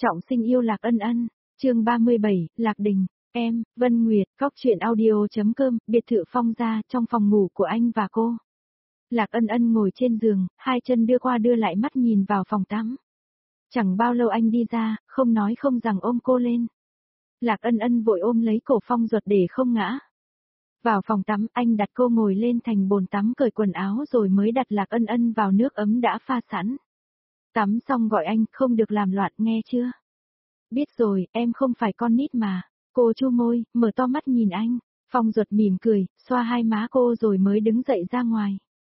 Trọng sinh yêu Lạc Ân Ân, chương 37, Lạc Đình, em, Vân Nguyệt, Cóc truyện audio.com, biệt thự Phong gia, trong phòng ngủ của anh và cô. Lạc Ân Ân ngồi trên giường, hai chân đưa qua đưa lại mắt nhìn vào phòng tắm. Chẳng bao lâu anh đi ra, không nói không rằng ôm cô lên. Lạc Ân Ân vội ôm lấy cổ Phong Duật để không ngã. Vào phòng tắm, anh đặt cô ngồi lên thành bồn tắm cởi quần áo rồi mới đặt Lạc Ân Ân vào nước ấm đã pha sẵn. Tắm xong gọi anh, không được làm loạn nghe chưa? Biết rồi, em không phải con nít mà. Cô chu môi, mở to mắt nhìn anh. Phong Duật mỉm cười, xoa hai má cô rồi mới đứng dậy ra ngoài.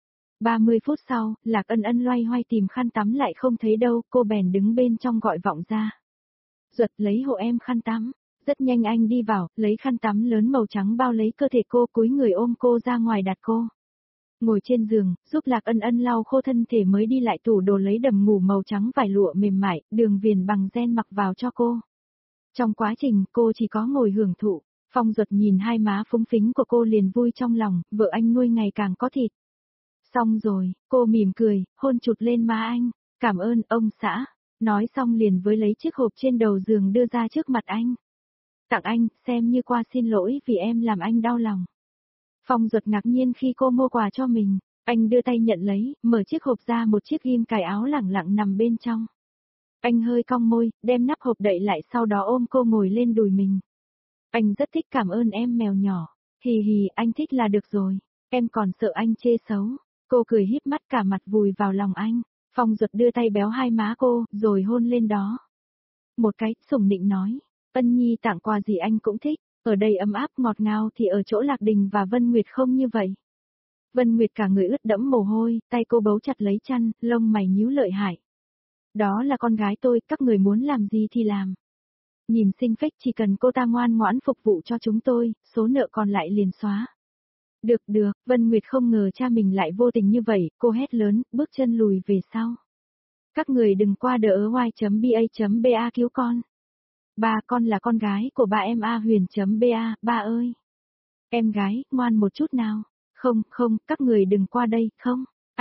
30 phút sau, Lạc Ân Ân loay hoay tìm khăn tắm lại không thấy đâu, cô bèn đứng bên trong gọi vọng ra. Duật lấy hộ em khăn tắm. Rất nhanh anh đi vào, lấy khăn tắm lớn màu trắng bao lấy cơ thể cô, cúi người ôm cô ra ngoài đặt cô. Ngồi trên giường, giúp Lạc Ân Ân lau khô thân thể mới đi lại tủ đồ lấy đầm ngủ màu trắng vải lụa mềm mại, đường viền bằng ren mặc vào cho cô. Trong quá trình, cô chỉ có ngồi hưởng thụ. Phong Duật nhìn hai má phúng phính của cô liền vui trong lòng, vợ anh nuôi ngày càng có thịt. Xong rồi, cô mỉm cười, hôn chụt lên má anh. Cảm ơn ông xã. Nói xong liền với lấy chiếc hộp trên đầu giường đưa ra trước mặt anh. Tặng anh, xem như qua xin lỗi vì em làm anh đau lòng. Phong Duật ngạc nhiên khi cô mua quà cho mình, anh đưa tay nhận lấy, mở chiếc hộp ra, một chiếc ghim cài áo lẳng lặng nằm bên trong. Anh hơi cong môi, đem nắp hộp đậy lại sau đó ôm cô ngồi lên đùi mình. Anh rất thích, cảm ơn em mèo nhỏ. Hì hì, anh thích là được rồi, em còn sợ anh chê xấu. Cô cười híp mắt cả mặt vùi vào lòng anh. Phong Duật đưa tay béo hai má cô, rồi hôn lên đó. Một cái, sủng nịnh nói, Ân Nhi tặng quà gì anh cũng thích. Ở đây ấm áp ngọt ngào thì ở chỗ Lạc Đình và Vân Nguyệt không như vậy. Vân Nguyệt cả người ướt đẫm mồ hôi, tay cô bấu chặt lấy chăn, lông mày nhíu lợi hại. Đó là con gái tôi, các người muốn làm gì thì làm. Nhìn xinh phách, chỉ cần cô ta ngoan ngoãn phục vụ cho chúng tôi, số nợ còn lại liền xóa. Được được, Vân Nguyệt không ngờ cha mình lại vô tình như vậy, cô hét lớn, bước chân lùi về sau. Các người đừng qua đỡ y.ba.ba cứu con. Ba, con là con gái của ba em A Huyền.ba, ba ơi. Em gái, ngoan một chút nào. Không, không, các người đừng qua đây, không.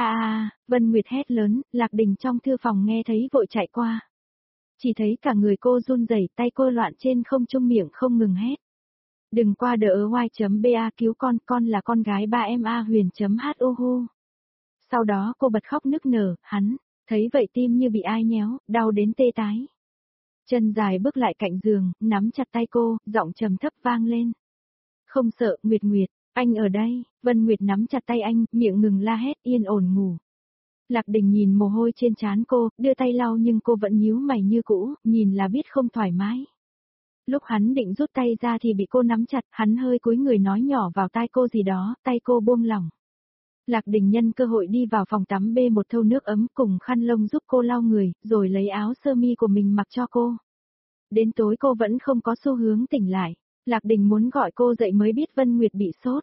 Vân Nguyệt hét lớn, Lạc Đình trong thư phòng nghe thấy vội chạy qua. Chỉ thấy cả người cô run rẩy, tay cô loạn trên không trung, miệng không ngừng hét. Đừng qua đỡ y.ba cứu con là con gái ba em A Huyền.hu. Sau đó cô bật khóc nức nở, hắn, thấy vậy tim như bị ai nhéo, đau đến tê tái. Chân dài bước lại cạnh giường, nắm chặt tay cô, giọng trầm thấp vang lên. Không sợ, Nguyệt Nguyệt, anh ở đây. Vân Nguyệt nắm chặt tay anh, miệng ngừng la hét, yên ổn ngủ. Lạc Đình nhìn mồ hôi trên trán cô, đưa tay lau nhưng cô vẫn nhíu mày như cũ, nhìn là biết không thoải mái. Lúc hắn định rút tay ra thì bị cô nắm chặt, hắn hơi cúi người nói nhỏ vào tai cô gì đó, tay cô buông lỏng. Lạc Đình nhân cơ hội đi vào phòng tắm bê một thau nước ấm cùng khăn lông giúp cô lau người, rồi lấy áo sơ mi của mình mặc cho cô. Đến tối cô vẫn không có xu hướng tỉnh lại. Lạc Đình muốn gọi cô dậy mới biết Vân Nguyệt bị sốt.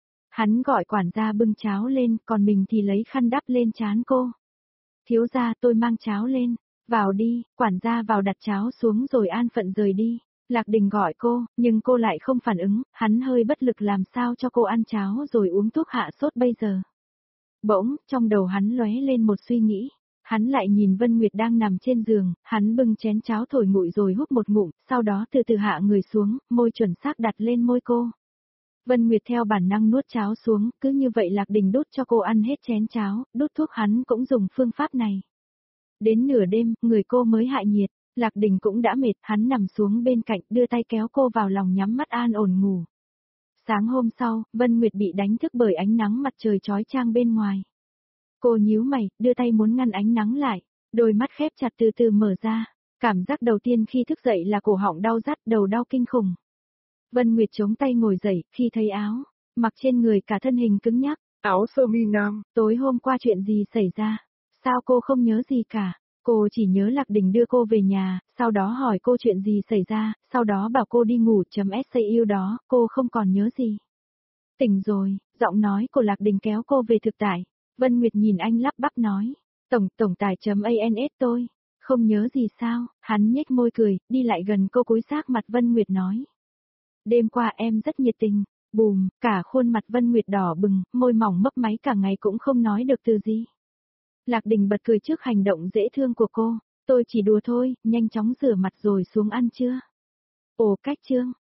Hắn gọi quản gia bưng cháo lên, còn mình thì lấy khăn đắp lên trán cô. Thiếu gia, tôi mang cháo lên. Vào đi, quản gia vào đặt cháo xuống rồi an phận rời đi. Lạc Đình gọi cô, nhưng cô lại không phản ứng, hắn hơi bất lực làm sao cho cô ăn cháo rồi uống thuốc hạ sốt bây giờ. Bỗng, trong đầu hắn lóe lên một suy nghĩ. Hắn lại nhìn Vân Nguyệt đang nằm trên giường, hắn bưng chén cháo thổi nguội rồi hút một ngụm, sau đó từ từ hạ người xuống, môi chuẩn xác đặt lên môi cô. Vân Nguyệt theo bản năng nuốt cháo xuống, cứ như vậy Lạc Đình đút cho cô ăn hết chén cháo, đút thuốc hắn cũng dùng phương pháp này. Đến nửa đêm, người cô mới hạ nhiệt, Lạc Đình cũng đã mệt, hắn nằm xuống bên cạnh, đưa tay kéo cô vào lòng nhắm mắt an ổn ngủ. Sáng hôm sau, Vân Nguyệt bị đánh thức bởi ánh nắng mặt trời chói chang bên ngoài. Cô nhíu mày, đưa tay muốn ngăn ánh nắng lại, đôi mắt khép chặt từ từ mở ra. Cảm giác đầu tiên khi thức dậy là cổ họng đau rát, đầu đau kinh khủng. Vân Nguyệt chống tay ngồi dậy, khi thấy áo mặc trên người cả thân hình cứng nhắc. Áo sơ mi nam. Tối hôm qua chuyện gì xảy ra? Sao cô không nhớ gì cả? Cô chỉ nhớ Lạc Đình đưa cô về nhà, sau đó hỏi cô chuyện gì xảy ra, sau đó bảo cô đi ngủ.sau đó, cô không còn nhớ gì. Tỉnh rồi, giọng nói của Lạc Đình kéo cô về thực tại. Vân Nguyệt nhìn anh lắp bắp nói, tổng tài.ans tôi, không nhớ gì sao, hắn nhếch môi cười, đi lại gần cô cúi sát mặt Vân Nguyệt nói. Đêm qua em rất nhiệt tình, bùm, cả khuôn mặt Vân Nguyệt đỏ bừng, môi mỏng mấp máy cả ngày cũng không nói được từ gì. Lạc Đình bật cười trước hành động dễ thương của cô, Tôi chỉ đùa thôi, nhanh chóng rửa mặt rồi xuống ăn trưa. Ồ cách Trương,